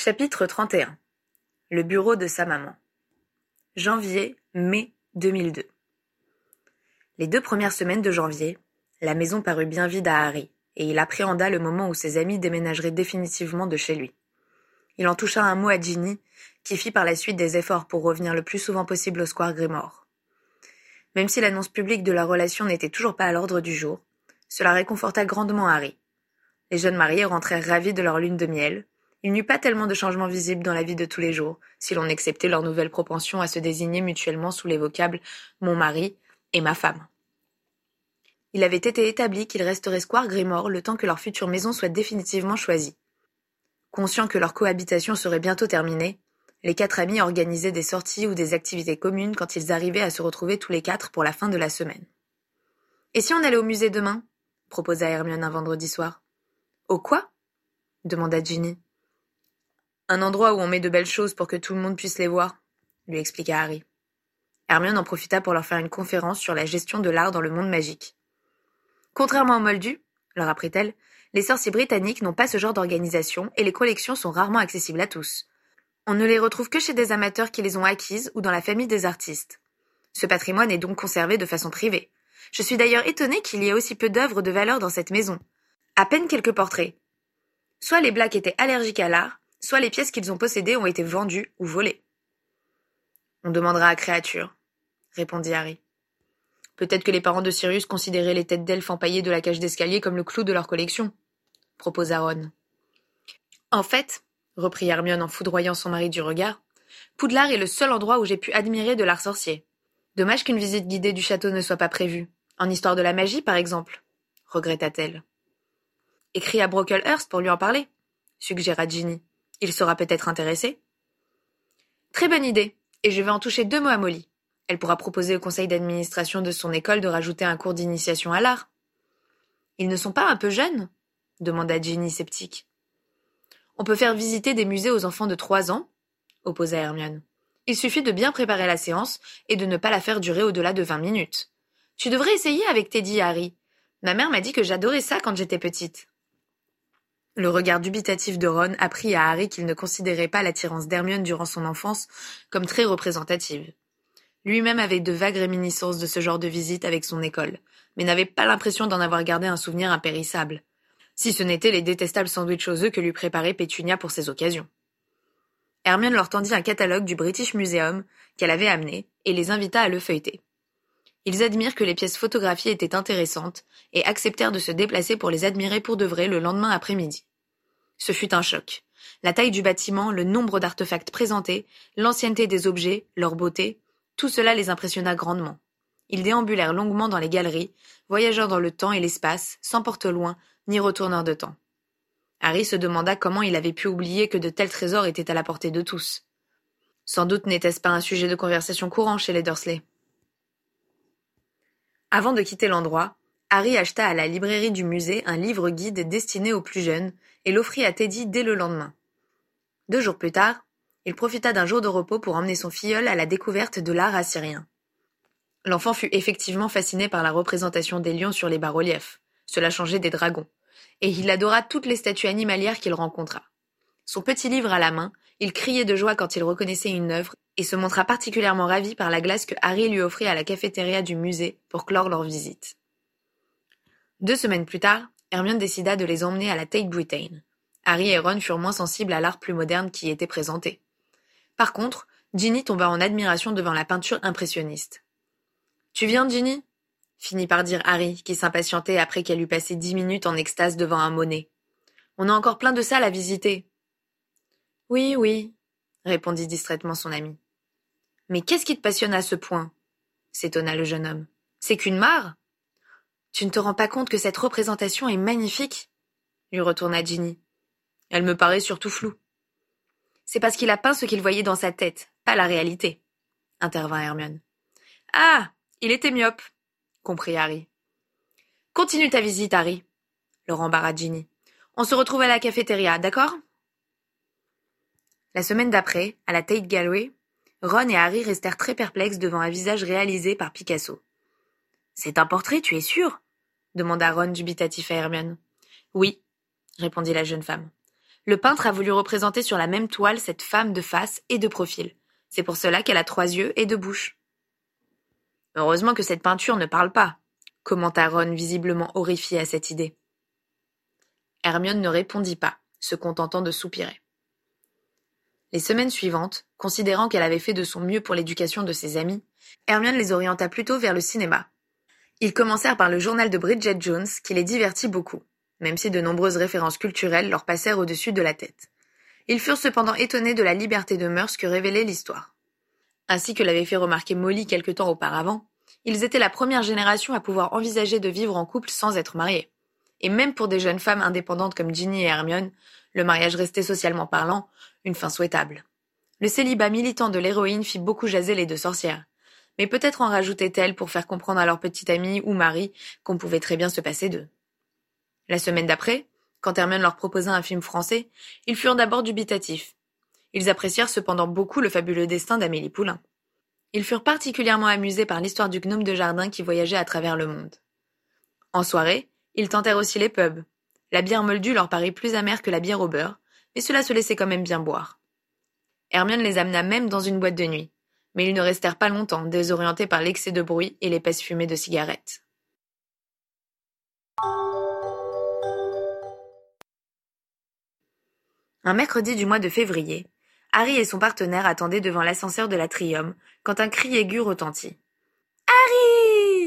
Chapitre 31. Le bureau de sa maman. Janvier-mai 2002. Les 2 premières semaines de janvier, la maison parut bien vide à Harry, et il appréhenda le moment où ses amis déménageraient définitivement de chez lui. Il en toucha un mot à Ginny, qui fit par la suite des efforts pour revenir le plus souvent possible au Square Grimmauld. Même si l'annonce publique de leur relation n'était toujours pas à l'ordre du jour, cela réconforta grandement Harry. Les jeunes mariés rentrèrent ravis de leur lune de miel. Il n'y eut pas tellement de changements visibles dans la vie de tous les jours, si l'on exceptait leur nouvelle propension à se désigner mutuellement sous les vocables « mon mari » et « ma femme ». Il avait été établi qu'ils resteraient Square Grimmauld le temps que leur future maison soit définitivement choisie. Conscients que leur cohabitation serait bientôt terminée, les 4 amis organisaient des sorties ou des activités communes quand ils arrivaient à se retrouver tous les 4 pour la fin de la semaine. « Et si on allait au musée demain ?» proposa Hermione un vendredi soir. « Au quoi ?» demanda Ginny. « Un endroit où on met de belles choses pour que tout le monde puisse les voir, » lui expliqua Harry. Hermione en profita pour leur faire une conférence sur la gestion de l'art dans le monde magique. « Contrairement aux Moldus, » leur apprit-elle, les sorciers britanniques n'ont pas ce genre d'organisation et les collections sont rarement accessibles à tous. On ne les retrouve que chez des amateurs qui les ont acquises ou dans la famille des artistes. Ce patrimoine est donc conservé de façon privée. Je suis d'ailleurs étonnée qu'il y ait aussi peu d'œuvres de valeur dans cette maison. À peine quelques portraits. Soit les Blacks étaient allergiques à l'art, soit les pièces qu'ils ont possédées ont été vendues ou volées. « On demandera à Créature, » répondit Harry. « Peut-être que les parents de Sirius considéraient les têtes d'elfes empaillées de la cage d'escalier comme le clou de leur collection, » proposa Ron. « En fait, » reprit Hermione en foudroyant son mari du regard, « Poudlard est le seul endroit où j'ai pu admirer de l'art sorcier. Dommage qu'une visite guidée du château ne soit pas prévue. En histoire de la magie, par exemple, » regretta-t-elle. « Écris à Brocklehurst pour lui en parler, » suggéra Ginny. « Il sera peut-être intéressé. » Très bonne idée, et je vais en toucher 2 mots à Molly. Elle pourra proposer au conseil d'administration de son école de rajouter un cours d'initiation à l'art. « Ils ne sont pas un peu jeunes ?» demanda Ginny sceptique. « On peut faire visiter des musées aux enfants de 3 ans, » opposa Hermione. « Il suffit de bien préparer la séance et de ne pas la faire durer au-delà de 20 minutes. Tu devrais essayer avec Teddy, Harry. Ma mère m'a dit que j'adorais ça quand j'étais petite. » Le regard dubitatif de Ron apprit à Harry qu'il ne considérait pas l'attirance d'Hermione durant son enfance comme très représentative. Lui-même avait de vagues réminiscences de ce genre de visite avec son école, mais n'avait pas l'impression d'en avoir gardé un souvenir impérissable, si ce n'était les détestables sandwichs aux œufs que lui préparait Pétunia pour ces occasions. Hermione leur tendit un catalogue du British Museum qu'elle avait amené et les invita à le feuilleter. Ils admirent que les pièces photographiées étaient intéressantes et acceptèrent de se déplacer pour les admirer pour de vrai le lendemain après-midi. Ce fut un choc. La taille du bâtiment, le nombre d'artefacts présentés, l'ancienneté des objets, leur beauté, tout cela les impressionna grandement. Ils déambulèrent longuement dans les galeries, voyageurs dans le temps et l'espace, sans porte-loin ni retourneurs de temps. Harry se demanda comment il avait pu oublier que de tels trésors étaient à la portée de tous. Sans doute n'était-ce pas un sujet de conversation courant chez les Dursley. Avant de quitter l'endroit, Harry acheta à la librairie du musée un livre-guide destiné aux plus jeunes et l'offrit à Teddy dès le lendemain. 2 jours plus tard, il profita d'un jour de repos pour emmener son filleul à la découverte de l'art assyrien. L'enfant fut effectivement fasciné par la représentation des lions sur les bas-reliefs, cela changeait des dragons, et il adora toutes les statues animalières qu'il rencontra. Son petit livre à la main, il criait de joie quand il reconnaissait une œuvre et se montra particulièrement ravi par la glace que Harry lui offrit à la cafétéria du musée pour clore leur visite. 2 semaines plus tard, Hermione décida de les emmener à la Tate Britain. Harry et Ron furent moins sensibles à l'art plus moderne qui y était présenté. Par contre, Ginny tomba en admiration devant la peinture impressionniste. « Tu viens, Ginny ?» finit par dire Harry, qui s'impatientait après qu'elle eut passé 10 minutes en extase devant un Monet. « On a encore plein de salles à visiter. »« Oui, oui, » répondit distraitement son ami. « Mais qu'est-ce qui te passionne à ce point ?» s'étonna le jeune homme. « C'est qu'une mare ?»« Tu ne te rends pas compte que cette représentation est magnifique ?» lui retourna Ginny. « Elle me paraît surtout floue. »« C'est parce qu'il a peint ce qu'il voyait dans sa tête, pas la réalité, » intervint Hermione. « Ah, il était myope, » comprit Harry. « Continue ta visite, Harry, » le rembarra Ginny. « On se retrouve à la cafétéria, d'accord ?» La semaine d'après, à la Tate Gallery, Ron et Harry restèrent très perplexes devant un visage réalisé par Picasso. « C'est un portrait, tu es sûr ?» demanda Ron dubitatif à Hermione. « Oui, » répondit la jeune femme. Le peintre a voulu représenter sur la même toile cette femme de face et de profil. C'est pour cela qu'elle a 3 yeux et 2 bouches. Heureusement que cette peinture ne parle pas, commenta Ron visiblement horrifié à cette idée. Hermione ne répondit pas, se contentant de soupirer. Les semaines suivantes, considérant qu'elle avait fait de son mieux pour l'éducation de ses amis, Hermione les orienta plutôt vers le cinéma. Ils commencèrent par le journal de Bridget Jones, qui les divertit beaucoup, même si de nombreuses références culturelles leur passèrent au-dessus de la tête. Ils furent cependant étonnés de la liberté de mœurs que révélait l'histoire. Ainsi que l'avait fait remarquer Molly quelque temps auparavant, ils étaient la première génération à pouvoir envisager de vivre en couple sans être mariés. Et même pour des jeunes femmes indépendantes comme Ginny et Hermione, le mariage restait socialement parlant une fin souhaitable. Le célibat militant de l'héroïne fit beaucoup jaser les 2 sorcières. Mais peut-être en rajoutait-elle pour faire comprendre à leur petite amie ou mari qu'on pouvait très bien se passer d'eux. La semaine d'après, quand Hermione leur proposa un film français, ils furent d'abord dubitatifs. Ils apprécièrent cependant beaucoup le fabuleux destin d'Amélie Poulain. Ils furent particulièrement amusés par l'histoire du gnome de jardin qui voyageait à travers le monde. En soirée, ils tentèrent aussi les pubs. La bière moldue leur parut plus amère que la bière au beurre, mais cela se laissait quand même bien boire. Hermione les amena même dans une boîte de nuit, mais ils ne restèrent pas longtemps, désorientés par l'excès de bruit et l'épaisse fumée de cigarettes. Un mercredi du mois de février, Harry et son partenaire attendaient devant l'ascenseur de l'Atrium quand un cri aigu retentit. « Harry !»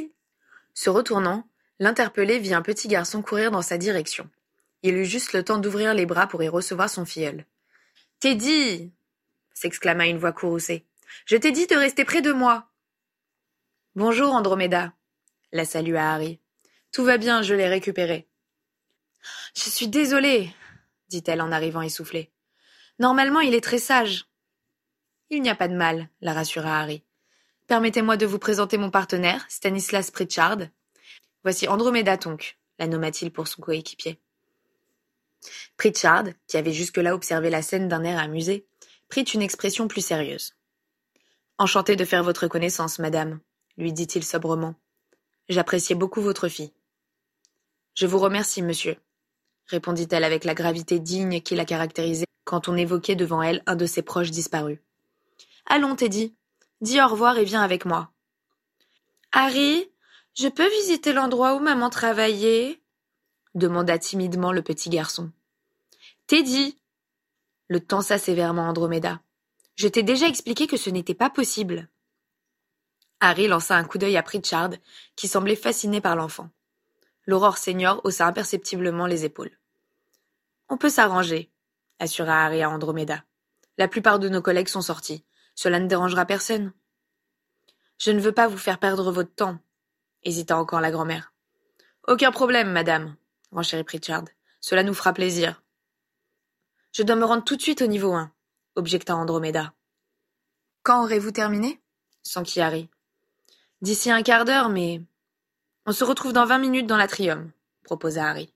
Se retournant, l'interpellé vit un petit garçon courir dans sa direction. Il eut juste le temps d'ouvrir les bras pour y recevoir son filleul. « Teddy !» s'exclama une voix courroucée. « Je t'ai dit de rester près de moi !»« Bonjour, Andromeda !» la salua Harry. « Tout va bien, je l'ai récupéré. »« Je suis désolée !» dit-elle en arrivant essoufflée. « Normalement, il est très sage. »« Il n'y a pas de mal, » la rassura Harry. « Permettez-moi de vous présenter mon partenaire, Stanislas Pritchard. Voici Andromeda Tonk, la nomma-t-il pour son coéquipier. » Pritchard, qui avait jusque-là observé la scène d'un air amusé, prit une expression plus sérieuse. « Enchanté de faire votre connaissance, madame, » lui dit-il sobrement. « J'appréciais beaucoup votre fille. »« Je vous remercie, monsieur, » répondit-elle avec la gravité digne qui la caractérisait quand on évoquait devant elle un de ses proches disparus. « Allons, Teddy, dis au revoir et viens avec moi. »« Harry, je peux visiter l'endroit où maman travaillait ?» demanda timidement le petit garçon. « Teddy !» le tensa sévèrement Andromeda. « Je t'ai déjà expliqué que ce n'était pas possible. » Harry lança un coup d'œil à Pritchard, qui semblait fasciné par l'enfant. L'Aurore senior haussa imperceptiblement les épaules. « On peut s'arranger, » assura Harry à Andromeda. « La plupart de nos collègues sont sortis. Cela ne dérangera personne. »« Je ne veux pas vous faire perdre votre temps, » hésita encore la grand-mère. « Aucun problème, madame, » renchérit Pritchard. « Cela nous fera plaisir. »« Je dois me rendre tout de suite au niveau 1, » objecta Andromeda. « Quand aurez-vous terminé ?» s'enquit Harry. « D'ici un quart d'heure, mais... »« On se retrouve dans 20 minutes dans l'Atrium, » proposa Harry.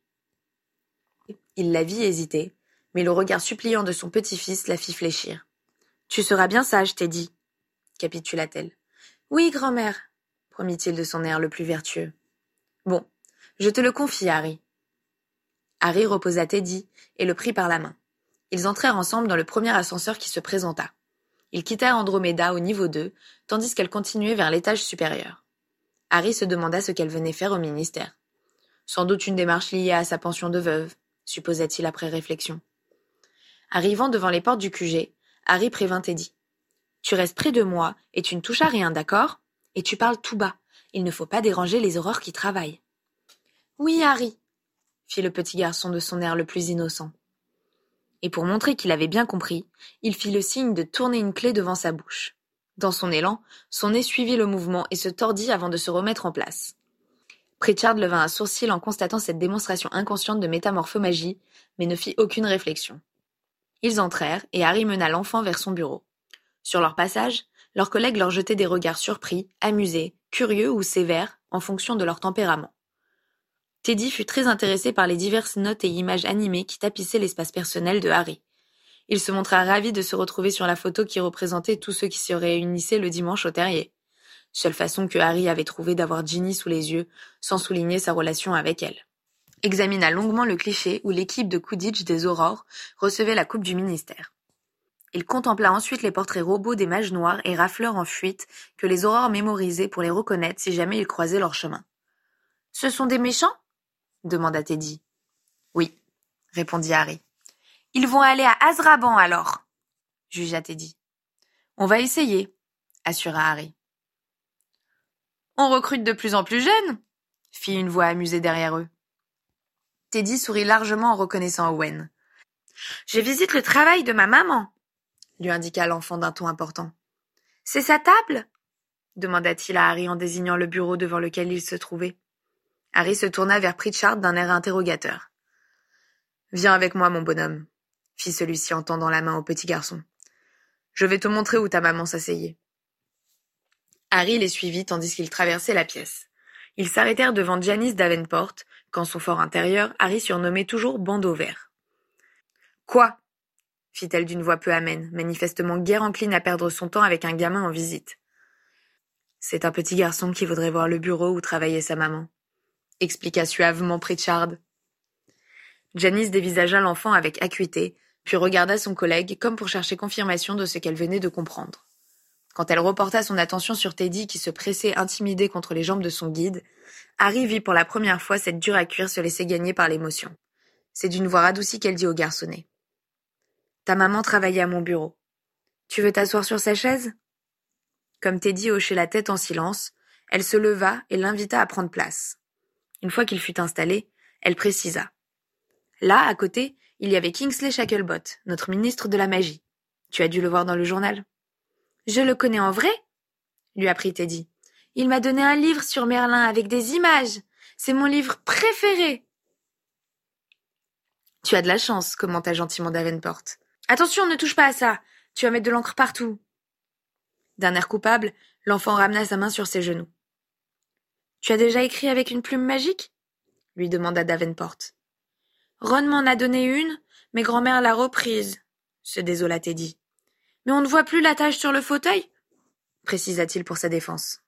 Il la vit hésiter, mais le regard suppliant de son petit-fils la fit fléchir. « Tu seras bien sage, Teddy, » capitula-t-elle. « Oui, grand-mère, » promit-il de son air le plus vertueux. « Bon, je te le confie, Harry. » Harry reposa Teddy et le prit par la main. Ils entrèrent ensemble dans le premier ascenseur qui se présenta. Ils quittèrent Andromeda au niveau 2, tandis qu'elle continuait vers l'étage supérieur. Harry se demanda ce qu'elle venait faire au ministère. Sans doute une démarche liée à sa pension de veuve, supposa-t-il après réflexion. Arrivant devant les portes du QG, Harry prévint Teddy. « Tu restes près de moi et tu ne touches à rien, d'accord ? Et tu parles tout bas. Il ne faut pas déranger les aurores qui travaillent. »« Oui, Harry, » fit le petit garçon de son air le plus innocent. Et pour montrer qu'il avait bien compris, il fit le signe de tourner une clé devant sa bouche. Dans son élan, son nez suivit le mouvement et se tordit avant de se remettre en place. Pritchard leva un sourcil en constatant cette démonstration inconsciente de métamorphomagie, mais ne fit aucune réflexion. Ils entrèrent et Harry mena l'enfant vers son bureau. Sur leur passage, leurs collègues leur jetaient des regards surpris, amusés, curieux ou sévères, en fonction de leur tempérament. Teddy fut très intéressé par les diverses notes et images animées qui tapissaient l'espace personnel de Harry. Il se montra ravi de se retrouver sur la photo qui représentait tous ceux qui se réunissaient le dimanche au terrier. Seule façon que Harry avait trouvé d'avoir Ginny sous les yeux, sans souligner sa relation avec elle. examina longuement le cliché où l'équipe de Quidditch des Aurores recevait la coupe du ministère. Il contempla ensuite les portraits robots des mages noirs et rafleurs en fuite que les Aurores mémorisaient pour les reconnaître si jamais ils croisaient leur chemin. « Ce sont des méchants ?» demanda Teddy. « Oui, » répondit Harry. « Ils vont aller à Azraban alors !» jugea Teddy. « On va essayer !» assura Harry. « On recrute de plus en plus jeunes !» fit une voix amusée derrière eux. Teddy sourit largement en reconnaissant Owen. « Je visite le travail de ma maman !» lui indiqua l'enfant d'un ton important. « C'est sa table ?» demanda-t-il à Harry en désignant le bureau devant lequel il se trouvait. Harry se tourna vers Pritchard d'un air interrogateur. « Viens avec moi, mon bonhomme, » fit celui-ci en tendant la main au petit garçon. « Je vais te montrer où ta maman s'asseyait. » Harry les suivit tandis qu'ils traversaient la pièce. Ils s'arrêtèrent devant Janice Davenport, qu'en son fort intérieur, Harry surnommait toujours Bandeau Vert. « Quoi ?» fit-elle d'une voix peu amène, manifestement guère encline à perdre son temps avec un gamin en visite. « C'est un petit garçon qui voudrait voir le bureau où travaillait sa maman, » expliqua suavement Pritchard. Janice dévisagea l'enfant avec acuité, puis regarda son collègue comme pour chercher confirmation de ce qu'elle venait de comprendre. Quand elle reporta son attention sur Teddy qui se pressait intimidé contre les jambes de son guide, Harry vit pour la première fois cette dure à cuire se laisser gagner par l'émotion. C'est d'une voix radoucie qu'elle dit au garçonnet. « Ta maman travaillait à mon bureau. Tu veux t'asseoir sur sa chaise ?» Comme Teddy hochait la tête en silence, elle se leva et l'invita à prendre place. Une fois qu'il fut installé, elle précisa. Là, à côté, il y avait Kingsley Shacklebolt, notre ministre de la magie. Tu as dû le voir dans le journal. « Je le connais en vrai ?» lui apprit Teddy. « Il m'a donné un livre sur Merlin avec des images. C'est mon livre préféré. » « Tu as de la chance, » commenta gentiment Davenport. « Attention, ne touche pas à ça. Tu vas mettre de l'encre partout. » D'un air coupable, l'enfant ramena sa main sur ses genoux. « Tu as déjà écrit avec une plume magique ?» lui demanda Davenport. « Ron m'en a donné une, mais grand-mère l'a reprise, » se désola Teddy. « Mais on ne voit plus la tache sur le fauteuil ?» précisa-t-il pour sa défense.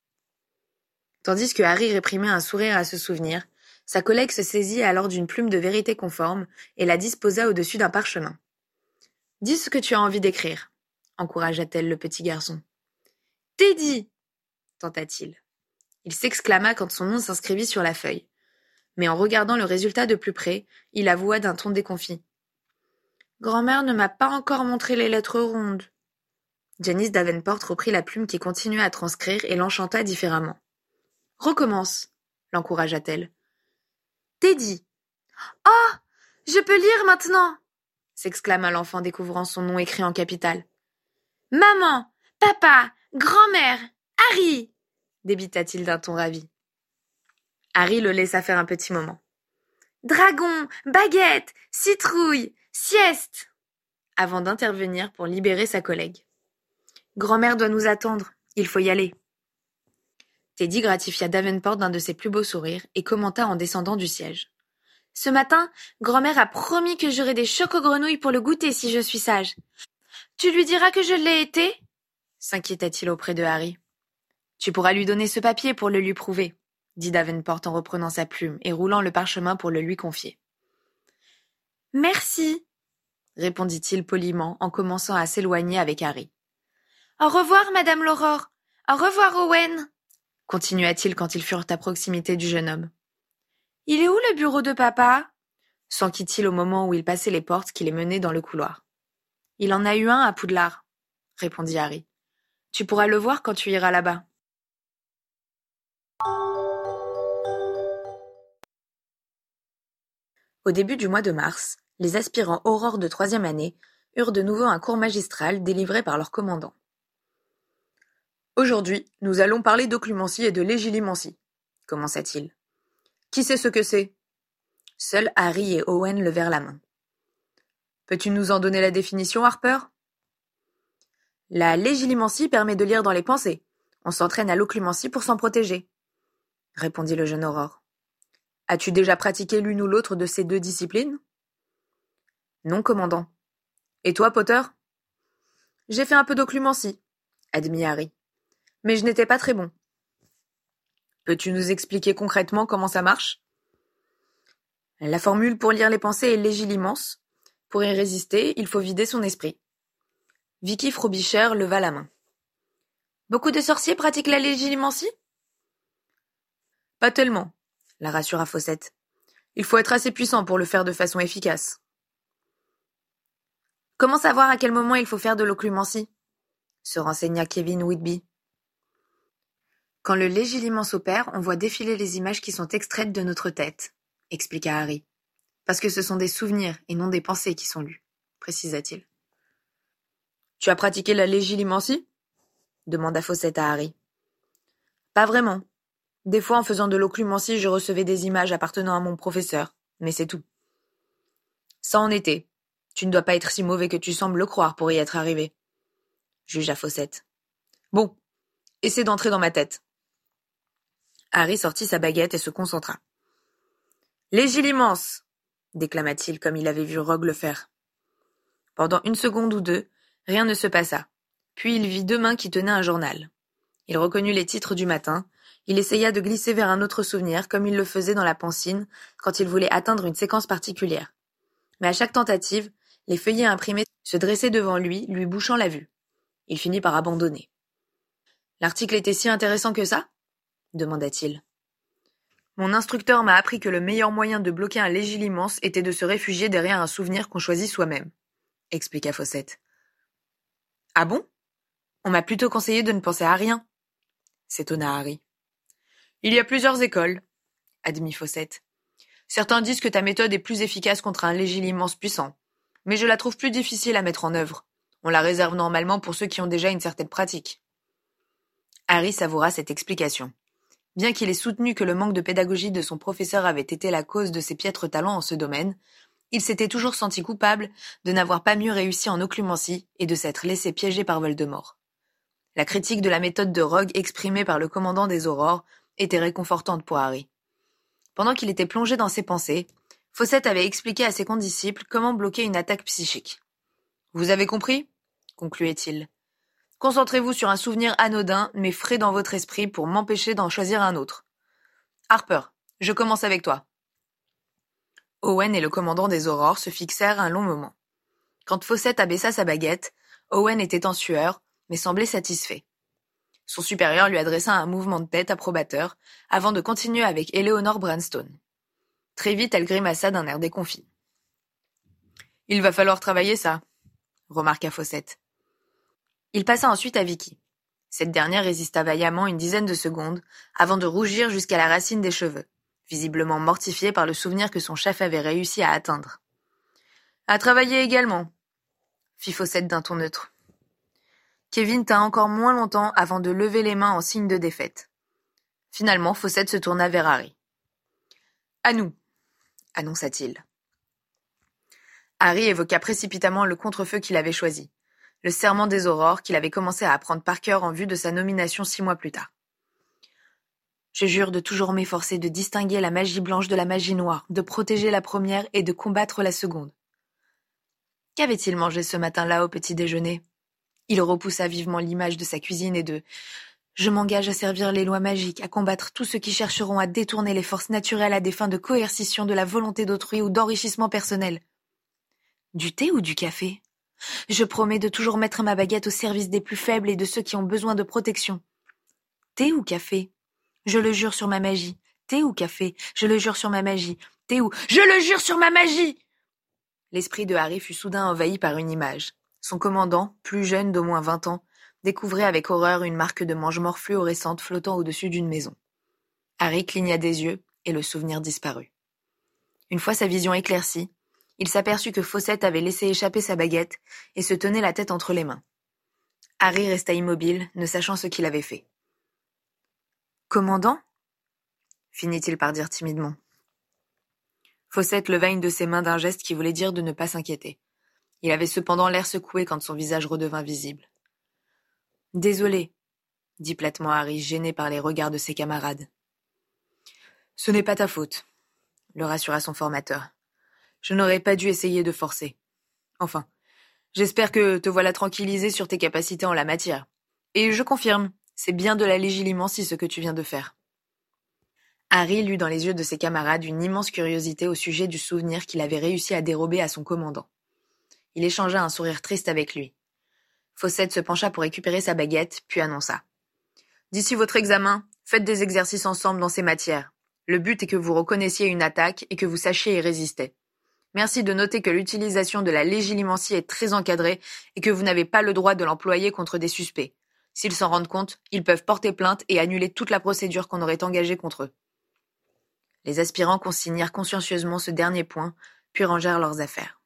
Tandis que Harry réprimait un sourire à ce souvenir, sa collègue se saisit alors d'une plume de vérité conforme et la disposa au-dessus d'un parchemin. « Dis ce que tu as envie d'écrire, » encouragea-t-elle le petit garçon. « Teddy !» tenta-t-il. Il s'exclama quand son nom s'inscrivit sur la feuille. Mais en regardant le résultat de plus près, il avoua d'un ton déconfit. « Grand-mère ne m'a pas encore montré les lettres rondes. » Janice Davenport reprit la plume qui continuait à transcrire et l'enchanta différemment. « Recommence, » l'encouragea-t-elle. « Teddy !»« Oh, je peux lire maintenant !» s'exclama l'enfant découvrant son nom écrit en capitales. « Maman, papa, grand-mère, Harry !» débita-t-il d'un ton ravi. Harry le laissa faire un petit moment. « Dragon, baguette, citrouille, sieste !» avant d'intervenir pour libérer sa collègue. « Grand-mère doit nous attendre, il faut y aller. » Teddy gratifia Davenport d'un de ses plus beaux sourires et commenta en descendant du siège. « Ce matin, grand-mère a promis que j'aurai des choco-grenouilles pour le goûter si je suis sage. Tu lui diras que je l'ai été ?» s'inquiéta-t-il auprès de Harry. « Tu pourras lui donner ce papier pour le lui prouver, » dit Davenport en reprenant sa plume et roulant le parchemin pour le lui confier. « Merci, » répondit-il poliment en commençant à s'éloigner avec Harry. « Au revoir, Madame l'Aurore. Au revoir, Owen, » continua-t-il quand ils furent à proximité du jeune homme. « Il est où le bureau de papa ?» s'enquit-il au moment où il passait les portes qui les menaient dans le couloir. « Il en a eu un à Poudlard, » répondit Harry. « Tu pourras le voir quand tu iras là-bas. » Au début du mois de mars, les aspirants aurores de troisième année eurent de nouveau un cours magistral délivré par leur commandant. Aujourd'hui, nous allons parler d'occlumencie et de légilimencie, commença-t-il. Qui sait ce que c'est ? Seuls Harry et Owen levèrent la main. Peux-tu nous en donner la définition, Harper ? La légilimencie permet de lire dans les pensées. On s'entraîne à l'occlumencie pour s'en protéger, répondit le jeune Aurore. As-tu déjà pratiqué l'une ou l'autre de ces deux disciplines ? Non, commandant. Et toi, Potter ? J'ai fait un peu d'occlumencie, admit Harry. Mais je n'étais pas très bon. Peux-tu nous expliquer concrètement comment ça marche ? La formule pour lire les pensées est légilimens. Pour y résister, il faut vider son esprit. Vicky Frobisher leva la main. Beaucoup de sorciers pratiquent la légilimencie ? Pas tellement, la rassura Fossette. Il faut être assez puissant pour le faire de façon efficace. Comment savoir à quel moment il faut faire de l'occlumencie ? Se renseigna Kevin Whitby. Quand le légilimens s'opère, on voit défiler les images qui sont extraites de notre tête, expliqua Harry. Parce que ce sont des souvenirs et non des pensées qui sont lues, précisa-t-il. Tu as pratiqué la légilimencie ? Demanda Fossette à Harry. Pas vraiment. Des fois, en faisant de l'occlumencie, je recevais des images appartenant à mon professeur, mais c'est tout. Ça en était. Tu ne dois pas être si mauvais que tu sembles le croire pour y être arrivé, jugea Fossette. Bon, essaie d'entrer dans ma tête. Harry sortit sa baguette et se concentra. Légilimens, déclama-t-il comme il avait vu Rogue le faire. Pendant une seconde ou deux, rien ne se passa. Puis il vit deux mains qui tenaient un journal. Il reconnut les titres du matin. Il essaya de glisser vers un autre souvenir, comme il le faisait dans la pancine, quand il voulait atteindre une séquence particulière. Mais à chaque tentative, les feuillets imprimés se dressaient devant lui bouchant la vue. Il finit par abandonner. L'article était si intéressant que ça ? Demanda-t-il. Mon instructeur m'a appris que le meilleur moyen de bloquer un légilimens était de se réfugier derrière un souvenir qu'on choisit soi-même, expliqua Fossette. Ah bon ? On m'a plutôt conseillé de ne penser à rien, s'étonna Harry. Il y a plusieurs écoles, admit Fossette. Certains disent que ta méthode est plus efficace contre un légilimens puissant, mais je la trouve plus difficile à mettre en œuvre. On la réserve normalement pour ceux qui ont déjà une certaine pratique. Harry savoura cette explication. Bien qu'il ait soutenu que le manque de pédagogie de son professeur avait été la cause de ses piètres talents en ce domaine, il s'était toujours senti coupable de n'avoir pas mieux réussi en occlumencie et de s'être laissé piéger par Voldemort. La critique de la méthode de Rogue exprimée par le commandant des Aurores était réconfortante pour Harry. Pendant qu'il était plongé dans ses pensées, Fossette avait expliqué à ses condisciples comment bloquer une attaque psychique. « Vous avez compris ?» concluait-il. « Concentrez-vous sur un souvenir anodin, mais frais dans votre esprit pour m'empêcher d'en choisir un autre. Harper, je commence avec toi. » Owen et le commandant des Aurores se fixèrent un long moment. Quand Fossette abaissa sa baguette, Owen était en sueur, mais semblait satisfait. Son supérieur lui adressa un mouvement de tête approbateur, avant de continuer avec Eleanor Branstone. Très vite, elle grimaça d'un air déconfit. « Il va falloir travailler ça, » remarqua Fossette. Il passa ensuite à Vicky. Cette dernière résista vaillamment une dizaine de secondes, avant de rougir jusqu'à la racine des cheveux, visiblement mortifiée par le souvenir que son chef avait réussi à atteindre. « À travailler également, » fit Fossette d'un ton neutre. Kevin tint encore moins longtemps avant de lever les mains en signe de défaite. Finalement, Fossette se tourna vers Harry. « À nous, » annonça-t-il. Harry évoqua précipitamment le contre-feu qu'il avait choisi, le serment des Aurores qu'il avait commencé à apprendre par cœur en vue de sa nomination 6 mois plus tard. « Je jure de toujours m'efforcer de distinguer la magie blanche de la magie noire, de protéger la première et de combattre la seconde. » Qu'avait-il mangé ce matin-là au petit déjeuner ? Il repoussa vivement l'image de sa cuisine et de « Je m'engage à servir les lois magiques, à combattre tous ceux qui chercheront à détourner les forces naturelles à des fins de coercition de la volonté d'autrui ou d'enrichissement personnel. » Du thé ou du café ? Je promets de toujours mettre ma baguette au service des plus faibles et de ceux qui ont besoin de protection. Thé ou café ? Je le jure sur ma magie. Thé ou café ? Je le jure sur ma magie. Thé ou... Je le jure sur ma magie ! L'esprit de Harry fut soudain envahi par une image. Son commandant, plus jeune d'au moins 20 ans, découvrait avec horreur une marque de mange-mort fluorescente flottant au-dessus d'une maison. Harry cligna des yeux et le souvenir disparut. Une fois sa vision éclaircie, il s'aperçut que Fossette avait laissé échapper sa baguette et se tenait la tête entre les mains. Harry resta immobile, ne sachant ce qu'il avait fait. « Commandant ?» finit-il par dire timidement. Fossette leva une de ses mains d'un geste qui voulait dire de ne pas s'inquiéter. Il avait cependant l'air secoué quand son visage redevint visible. « Désolé, » dit platement Harry, gêné par les regards de ses camarades. « Ce n'est pas ta faute, » le rassura son formateur. « Je n'aurais pas dû essayer de forcer. Enfin, j'espère que te voilà tranquillisé sur tes capacités en la matière. Et je confirme, c'est bien de la légilimencie ce que tu viens de faire. » Harry lut dans les yeux de ses camarades une immense curiosité au sujet du souvenir qu'il avait réussi à dérober à son commandant. Il échangea un sourire triste avec lui. Fawcett se pencha pour récupérer sa baguette, puis annonça. « D'ici votre examen, faites des exercices ensemble dans ces matières. Le but est que vous reconnaissiez une attaque et que vous sachiez y résister. Merci de noter que l'utilisation de la légilimencie est très encadrée et que vous n'avez pas le droit de l'employer contre des suspects. S'ils s'en rendent compte, ils peuvent porter plainte et annuler toute la procédure qu'on aurait engagée contre eux. » Les aspirants consignèrent consciencieusement ce dernier point, puis rangèrent leurs affaires.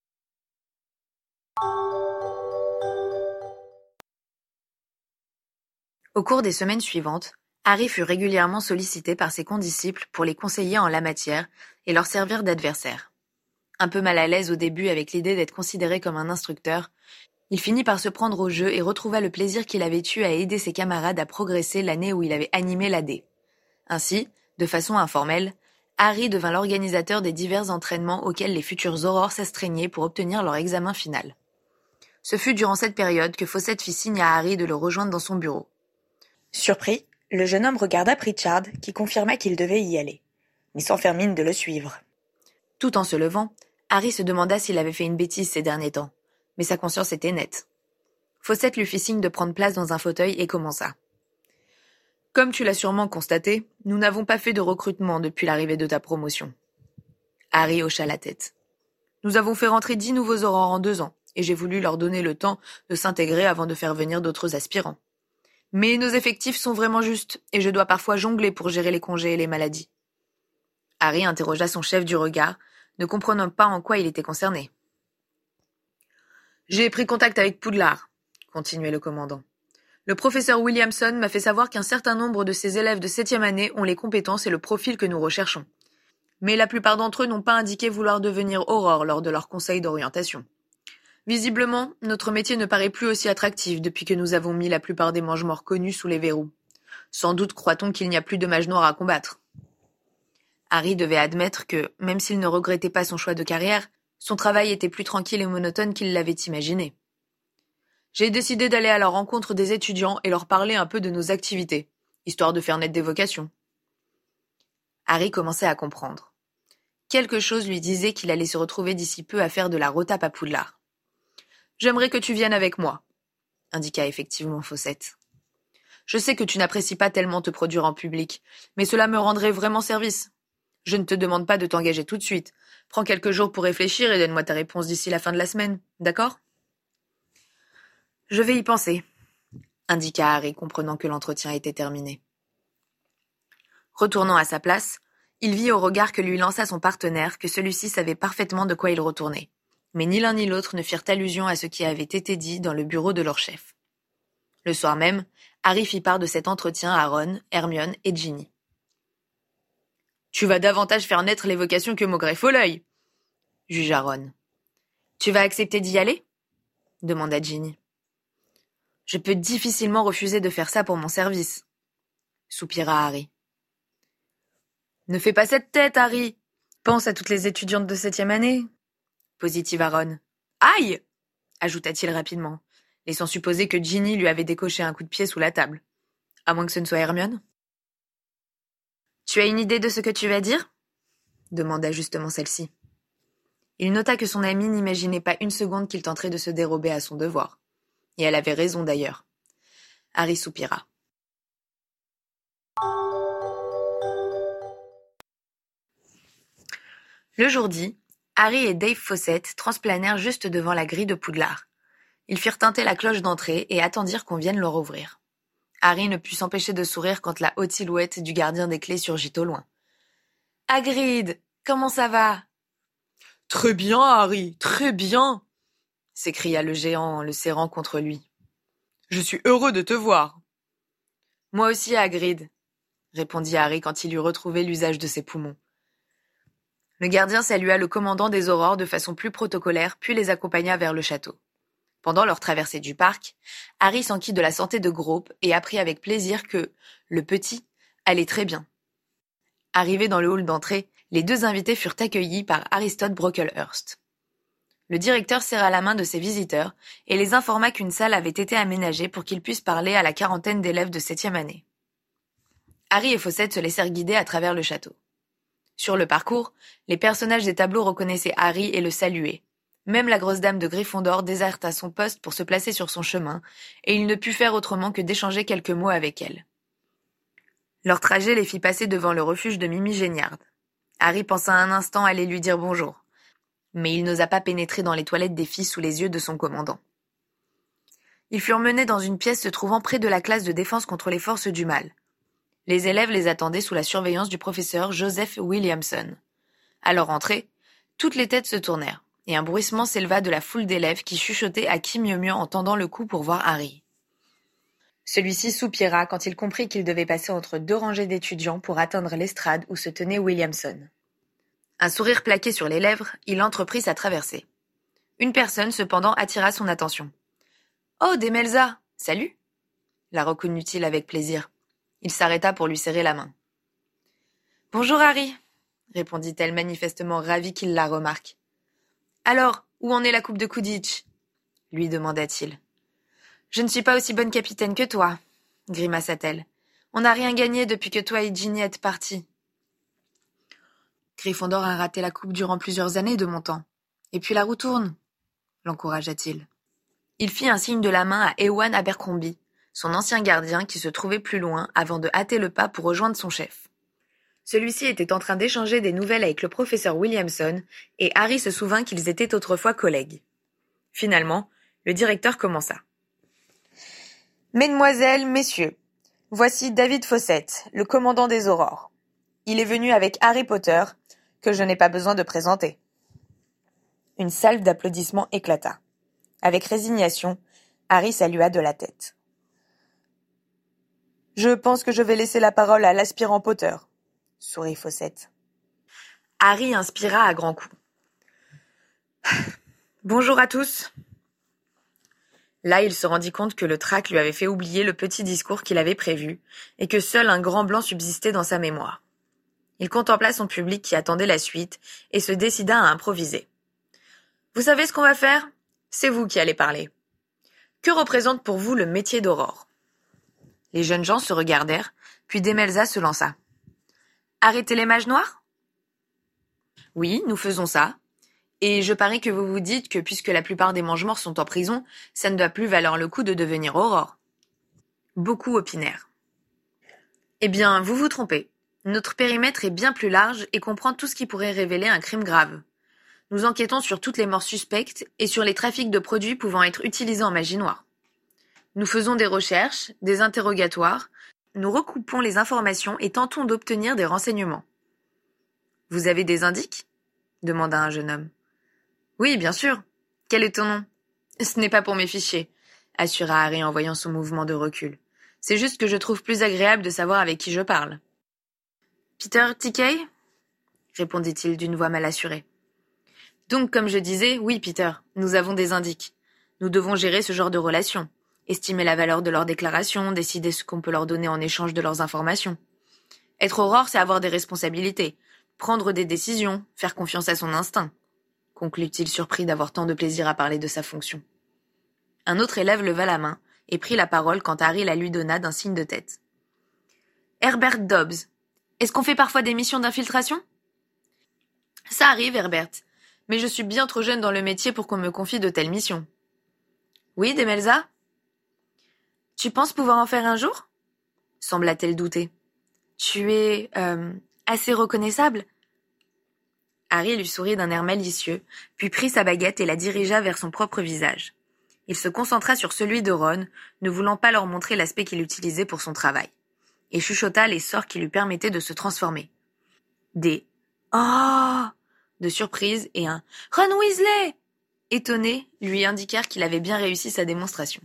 Au cours des semaines suivantes, Harry fut régulièrement sollicité par ses condisciples pour les conseiller en la matière et leur servir d'adversaire. Un peu mal à l'aise au début avec l'idée d'être considéré comme un instructeur, il finit par se prendre au jeu et retrouva le plaisir qu'il avait eu à aider ses camarades à progresser l'année où il avait animé l'AD. Ainsi, de façon informelle, Harry devint l'organisateur des divers entraînements auxquels les futures aurores s'astreignaient pour obtenir leur examen final. Ce fut durant cette période que Fawcett fit signe à Harry de le rejoindre dans son bureau. Surpris, le jeune homme regarda Pritchard, qui confirma qu'il devait y aller, mais sans faire mine de le suivre. Tout en se levant, Harry se demanda s'il avait fait une bêtise ces derniers temps, mais sa conscience était nette. Fawcett lui fit signe de prendre place dans un fauteuil et commença. « Comme tu l'as sûrement constaté, nous n'avons pas fait de recrutement depuis l'arrivée de ta promotion. » Harry hocha la tête. « Nous avons fait rentrer 10 nouveaux aurores en 2 ans, et j'ai voulu leur donner le temps de s'intégrer avant de faire venir d'autres aspirants. Mais nos effectifs sont vraiment justes, et je dois parfois jongler pour gérer les congés et les maladies. » Harry interrogea son chef du regard, ne comprenant pas en quoi il était concerné. « J'ai pris contact avec Poudlard, » continuait le commandant. « Le professeur Williamson m'a fait savoir qu'un certain nombre de ses élèves de 7e année ont les compétences et le profil que nous recherchons. Mais la plupart d'entre eux n'ont pas indiqué vouloir devenir aurore lors de leur conseil d'orientation. Visiblement, notre métier ne paraît plus aussi attractif depuis que nous avons mis la plupart des mange-morts connus sous les verrous. Sans doute croit-on qu'il n'y a plus de mages noirs à combattre. » Harry devait admettre que, même s'il ne regrettait pas son choix de carrière, son travail était plus tranquille et monotone qu'il l'avait imaginé. « J'ai décidé d'aller à la rencontre des étudiants et leur parler un peu de nos activités, histoire de faire naître des vocations. » Harry commençait à comprendre. Quelque chose lui disait qu'il allait se retrouver d'ici peu à faire de la retape à Poudlard. « J'aimerais que tu viennes avec moi, » indiqua effectivement Fawcett. « Je sais que tu n'apprécies pas tellement te produire en public, mais cela me rendrait vraiment service. Je ne te demande pas de t'engager tout de suite. Prends quelques jours pour réfléchir et donne-moi ta réponse d'ici la fin de la semaine, d'accord ? » « Je vais y penser, » indiqua Harry, comprenant que l'entretien était terminé. Retournant à sa place, il vit au regard que lui lança son partenaire que celui-ci savait parfaitement de quoi il retournait. Mais ni l'un ni l'autre ne firent allusion à ce qui avait été dit dans le bureau de leur chef. Le soir même, Harry fit part de cet entretien à Ron, Hermione et Ginny. « Tu vas davantage faire naître les vocations que Maugréf Foleuil, » jugea Ron. « Tu vas accepter d'y aller ?» demanda Ginny. « Je peux difficilement refuser de faire ça pour mon service, » soupira Harry. « Ne fais pas cette tête, Harry. Pense à toutes les étudiantes de 7e année, » positiva Ron. « Aïe !» ajouta-t-il rapidement, laissant supposer que Ginny lui avait décoché un coup de pied sous la table. À moins que ce ne soit Hermione. « Tu as une idée de ce que tu vas dire ?» demanda justement celle-ci. Il nota que son amie n'imaginait pas une seconde qu'il tenterait de se dérober à son devoir. Et elle avait raison d'ailleurs. Harry soupira. Le jour dit, Harry et Dave Fawcett transplanèrent juste devant la grille de Poudlard. Ils firent tinter la cloche d'entrée et attendirent qu'on vienne leur ouvrir. Harry ne put s'empêcher de sourire quand la haute silhouette du gardien des clés surgit au loin. « Hagrid, comment ça va ?»« Très bien, Harry, très bien !» s'écria le géant en le serrant contre lui. « Je suis heureux de te voir. »« Moi aussi, Hagrid, » répondit Harry quand il eut retrouvé l'usage de ses poumons. Le gardien salua le commandant des aurores de façon plus protocolaire, puis les accompagna vers le château. Pendant leur traversée du parc, Harry s'enquit de la santé de Grope et apprit avec plaisir que le petit allait très bien. Arrivés dans le hall d'entrée, les 2 invités furent accueillis par Aristote Brocklehurst. Le directeur serra la main de ses visiteurs et les informa qu'une salle avait été aménagée pour qu'ils puissent parler à la 40aine d'élèves de 7e année. Harry et Fawcett se laissèrent guider à travers le château. Sur le parcours, les personnages des tableaux reconnaissaient Harry et le saluaient. Même la grosse dame de Gryffondor déserta son poste pour se placer sur son chemin, et il ne put faire autrement que d'échanger quelques mots avec elle. Leur trajet les fit passer devant le refuge de Mimi Géniarde. Harry pensa un instant aller lui dire bonjour, mais il n'osa pas pénétrer dans les toilettes des filles sous les yeux de son commandant. Ils furent menés dans une pièce se trouvant près de la classe de défense contre les forces du mal. Les élèves les attendaient sous la surveillance du professeur Joseph Williamson. À leur entrée, toutes les têtes se tournèrent, et un bruissement s'éleva de la foule d'élèves qui chuchotaient à qui mieux mieux en tendant le cou pour voir Harry. Celui-ci soupira quand il comprit qu'il devait passer entre deux rangées d'étudiants pour atteindre l'estrade où se tenait Williamson. Un sourire plaqué sur les lèvres, il entreprit sa traversée. Une personne, cependant, attira son attention. « Oh, Demelza, salut !» la reconnut-il avec plaisir. Il s'arrêta pour lui serrer la main. « Bonjour, Harry !» répondit-elle, manifestement ravie qu'il la remarque. « Alors, où en est la coupe de Quidditch ?» lui demanda-t-il. « Je ne suis pas aussi bonne capitaine que toi, » grimaça-t-elle. « On n'a rien gagné depuis que toi et Ginny êtes partis. » Gryffondor a raté la coupe durant plusieurs années de mon temps. Et puis la roue tourne, l'encouragea-t-il. Il fit un signe de la main à Ewan Abercrombie, son ancien gardien qui se trouvait plus loin avant de hâter le pas pour rejoindre son chef. Celui-ci était en train d'échanger des nouvelles avec le professeur Williamson et Harry se souvint qu'ils étaient autrefois collègues. Finalement, le directeur commença. « Mesdemoiselles, messieurs, voici David Fawcett, le commandant des Aurores. Il est venu avec Harry Potter, que je n'ai pas besoin de présenter. » Une salve d'applaudissements éclata. Avec résignation, Harry salua de la tête. « Je pense que je vais laisser la parole à l'aspirant Potter, » sourit Fawcett. Harry inspira à grands coups. « Bonjour à tous. » Là, il se rendit compte que le trac lui avait fait oublier le petit discours qu'il avait prévu et que seul un grand blanc subsistait dans sa mémoire. Il contempla son public qui attendait la suite et se décida à improviser. « Vous savez ce qu'on va faire ? C'est vous qui allez parler. Que représente pour vous le métier d'Aurore ?» Les jeunes gens se regardèrent, puis Demelza se lança. « Arrêter les mages noirs ? » « Oui, nous faisons ça. Et je parie que vous vous dites que puisque la plupart des mange-morts sont en prison, ça ne doit plus valoir le coup de devenir Aurore. » Beaucoup opinèrent. « Eh bien, vous vous trompez. Notre périmètre est bien plus large et comprend tout ce qui pourrait révéler un crime grave. Nous enquêtons sur toutes les morts suspectes et sur les trafics de produits pouvant être utilisés en magie noire. Nous faisons des recherches, des interrogatoires, nous recoupons les informations et tentons d'obtenir des renseignements. »« Vous avez des indices ? » demanda un jeune homme. « Oui, bien sûr. Quel est ton nom ? » ?»« Ce n'est pas pour mes fichiers, » assura Harry en voyant son mouvement de recul. « C'est juste que je trouve plus agréable de savoir avec qui je parle. »« Peter Tickey ?» répondit-il d'une voix mal assurée. « Donc, comme je disais, oui, Peter, nous avons des indices. Nous devons gérer ce genre de relations, estimer la valeur de leurs déclarations, décider ce qu'on peut leur donner en échange de leurs informations. Être Aurore, c'est avoir des responsabilités, prendre des décisions, faire confiance à son instinct, » conclut-il surpris d'avoir tant de plaisir à parler de sa fonction. Un autre élève leva la main et prit la parole quand Harry la lui donna d'un signe de tête. « Herbert Dobbs, est-ce qu'on fait parfois des missions d'infiltration ? » ?»« Ça arrive, Herbert, mais je suis bien trop jeune dans le métier pour qu'on me confie de telles missions. »« Oui, Demelza ? » ?»« Tu penses pouvoir en faire un jour ? » sembla-t-elle douter. « Tu es, assez reconnaissable ?» Harry lui sourit d'un air malicieux, puis prit sa baguette et la dirigea vers son propre visage. Il se concentra sur celui de Ron, ne voulant pas leur montrer l'aspect qu'il utilisait pour son travail, et chuchota les sorts qui lui permettaient de se transformer. Des « Oh !» de surprise et un « Ron Weasley !» étonné lui indiquèrent qu'il avait bien réussi sa démonstration.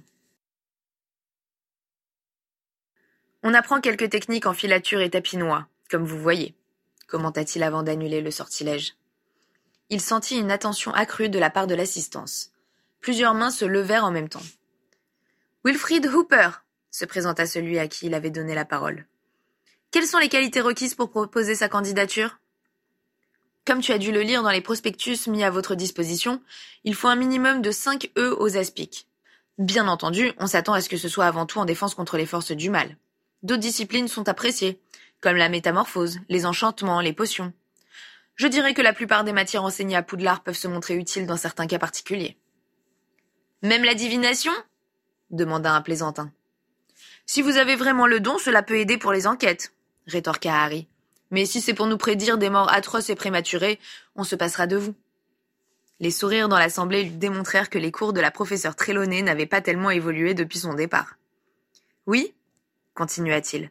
On apprend quelques techniques en filature et tapinois, comme vous voyez, commenta-t-il avant d'annuler le sortilège. Il sentit une attention accrue de la part de l'assistance. Plusieurs mains se levèrent en même temps. « Wilfrid Hooper !» se présenta celui à qui il avait donné la parole. « Quelles sont les qualités requises pour proposer sa candidature ? » Comme tu as dû le lire dans les prospectus mis à votre disposition, il faut un minimum de 5 E aux aspics. Bien entendu, on s'attend à ce que ce soit avant tout en défense contre les forces du mal. D'autres disciplines sont appréciées, comme la métamorphose, les enchantements, les potions. Je dirais que la plupart des matières enseignées à Poudlard peuvent se montrer utiles dans certains cas particuliers. Même la divination ? Demanda un plaisantin. Si vous avez vraiment le don, cela peut aider pour les enquêtes, rétorqua Harry. Mais si c'est pour nous prédire des morts atroces et prématurées, on se passera de vous. Les sourires dans l'assemblée lui démontrèrent que les cours de la professeure Trelawney n'avaient pas tellement évolué depuis son départ. Oui, continua-t-il.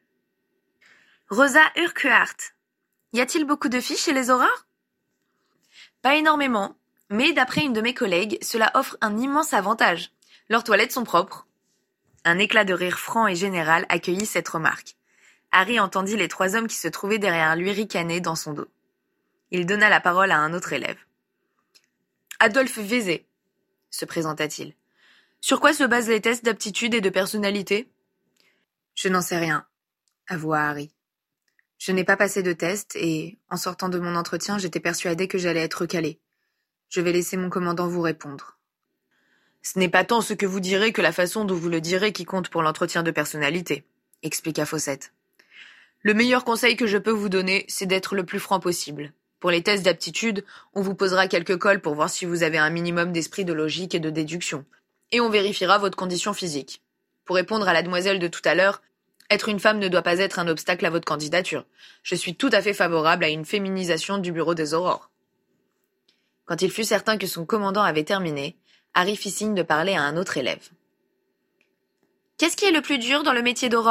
Rosa Urquhart. Y a-t-il beaucoup de filles chez les Aurores ? Pas énormément, mais d'après une de mes collègues, cela offre un immense avantage. Leurs toilettes sont propres. Un éclat de rire franc et général accueillit cette remarque. Harry entendit les 3 hommes qui se trouvaient derrière lui ricaner dans son dos. Il donna la parole à un autre élève. Adolphe Vézé, se présenta-t-il. Sur quoi se basent les tests d'aptitude et de personnalité ? Je n'en sais rien, avoua Harry. Je n'ai pas passé de test et, en sortant de mon entretien, j'étais persuadé que j'allais être recalé. Je vais laisser mon commandant vous répondre. Ce n'est pas tant ce que vous direz que la façon dont vous le direz qui compte pour l'entretien de personnalité, expliqua Fawcett. Le meilleur conseil que je peux vous donner, c'est d'être le plus franc possible. Pour les tests d'aptitude, on vous posera quelques cols pour voir si vous avez un minimum d'esprit de logique et de déduction. Et on vérifiera votre condition physique. Pour répondre à la demoiselle de tout à l'heure, être une femme ne doit pas être un obstacle à votre candidature. Je suis tout à fait favorable à une féminisation du bureau des Aurores. Quand il fut certain que son commandant avait terminé, Harry fit signe de parler à un autre élève. Qu'est-ce qui est le plus dur dans le métier d'Aurore ?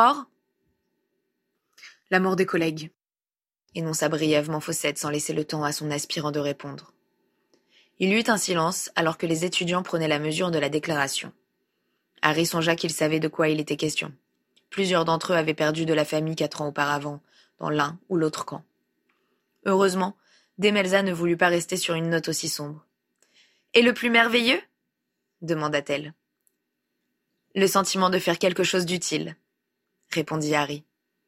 La mort des collègues, énonça brièvement Fawcett sans laisser le temps à son aspirant de répondre. Il y eut un silence alors que les étudiants prenaient la mesure de la déclaration. Harry songea qu'il savait de quoi il était question. Plusieurs d'entre eux avaient perdu de la famille 4 ans auparavant, dans l'un ou l'autre camp. Heureusement, Demelza ne voulut pas rester sur une note aussi sombre. « Et le plus merveilleux ?» demanda-t-elle. « Le sentiment de faire quelque chose d'utile, » répondit Harry.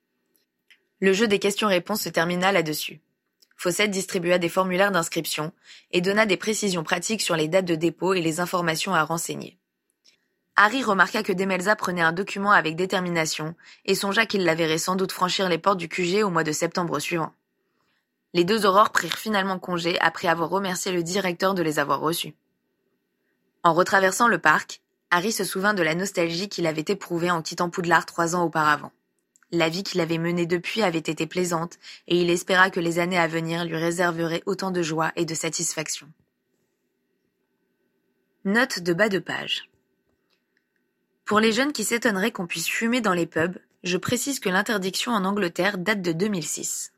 Le jeu des questions-réponses se termina là-dessus. Fawcett distribua des formulaires d'inscription et donna des précisions pratiques sur les dates de dépôt et les informations à renseigner. Harry remarqua que Demelza prenait un document avec détermination et songea qu'il la verrait sans doute franchir les portes du QG au mois de septembre suivant. Les 2 Aurores prirent finalement congé après avoir remercié le directeur de les avoir reçus. En retraversant le parc, Harry se souvint de la nostalgie qu'il avait éprouvée en quittant Poudlard 3 ans auparavant. La vie qu'il avait menée depuis avait été plaisante et il espéra que les années à venir lui réserveraient autant de joie et de satisfaction. Note de bas de page. Pour les jeunes qui s'étonneraient qu'on puisse fumer dans les pubs, je précise que l'interdiction en Angleterre date de 2006.